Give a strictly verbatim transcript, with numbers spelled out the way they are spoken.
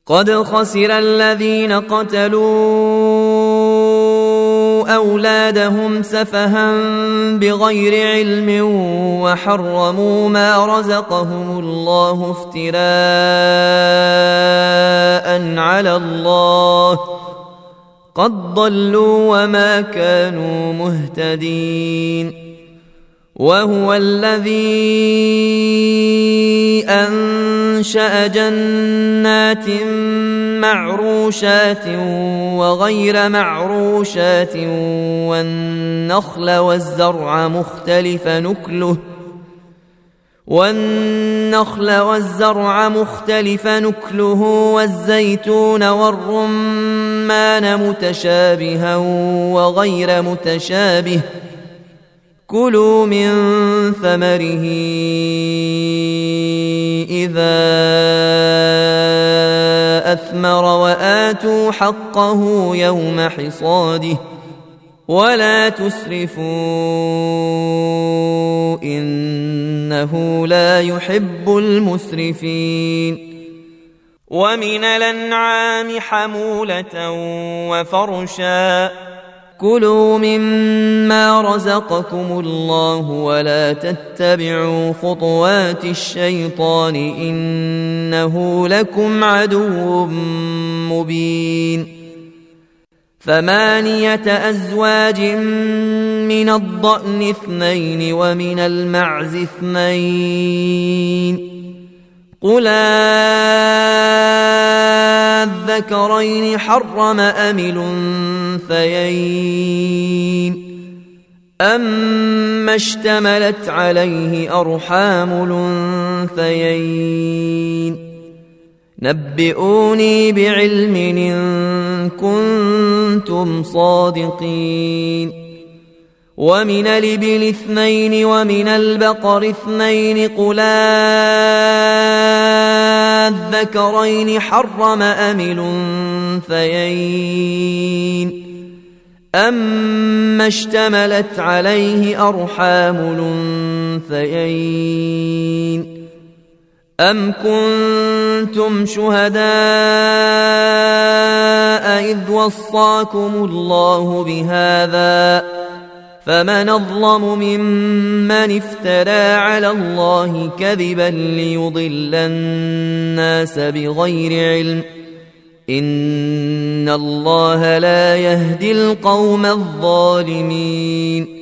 قد خسر الذين قتلوا أولادهم سفها بغير علم وحرموا ما رزقهم الله افتراء على الله قد ضلوا وما كانوا مهتدين. وهو الذي أنشأ جنات معروشات وغير معروشات والنخل والزرع مختلف نكله والنخل والزرع مختلف نكله والزيتون والرمان متشابها وغير متشابه كلوا من ثمره إذا أثمر وآتوا حقه يوم حصاده ولا تسرفوا إنه لا يحب المسرفين. ومن الأنعام حمولة وفرشا كلوا مما رزقكم الله ولا تتبعوا خطوات الشيطان إنه لكم عدو مبين. ثمانية أزواج من الضأن اثنين ومن المعز اثنين قل الذكرين حرم أم الأنثيين أما اشتملت عليه أرحام الأنثيين نبئوني بعلم إن كنتم صادقين. ومن الإبل اثنين ومن البقر اثنين قل الذكرين حرم أم الأنثيين أما اشتملت عليه أرحام الأنثيين أم كنتم شهداء إذ وصاكم الله بهذا فمن أظلم ممن افترى على الله كذبا ليضل الناس بغير علم إن الله لا يهدي القوم الظالمين.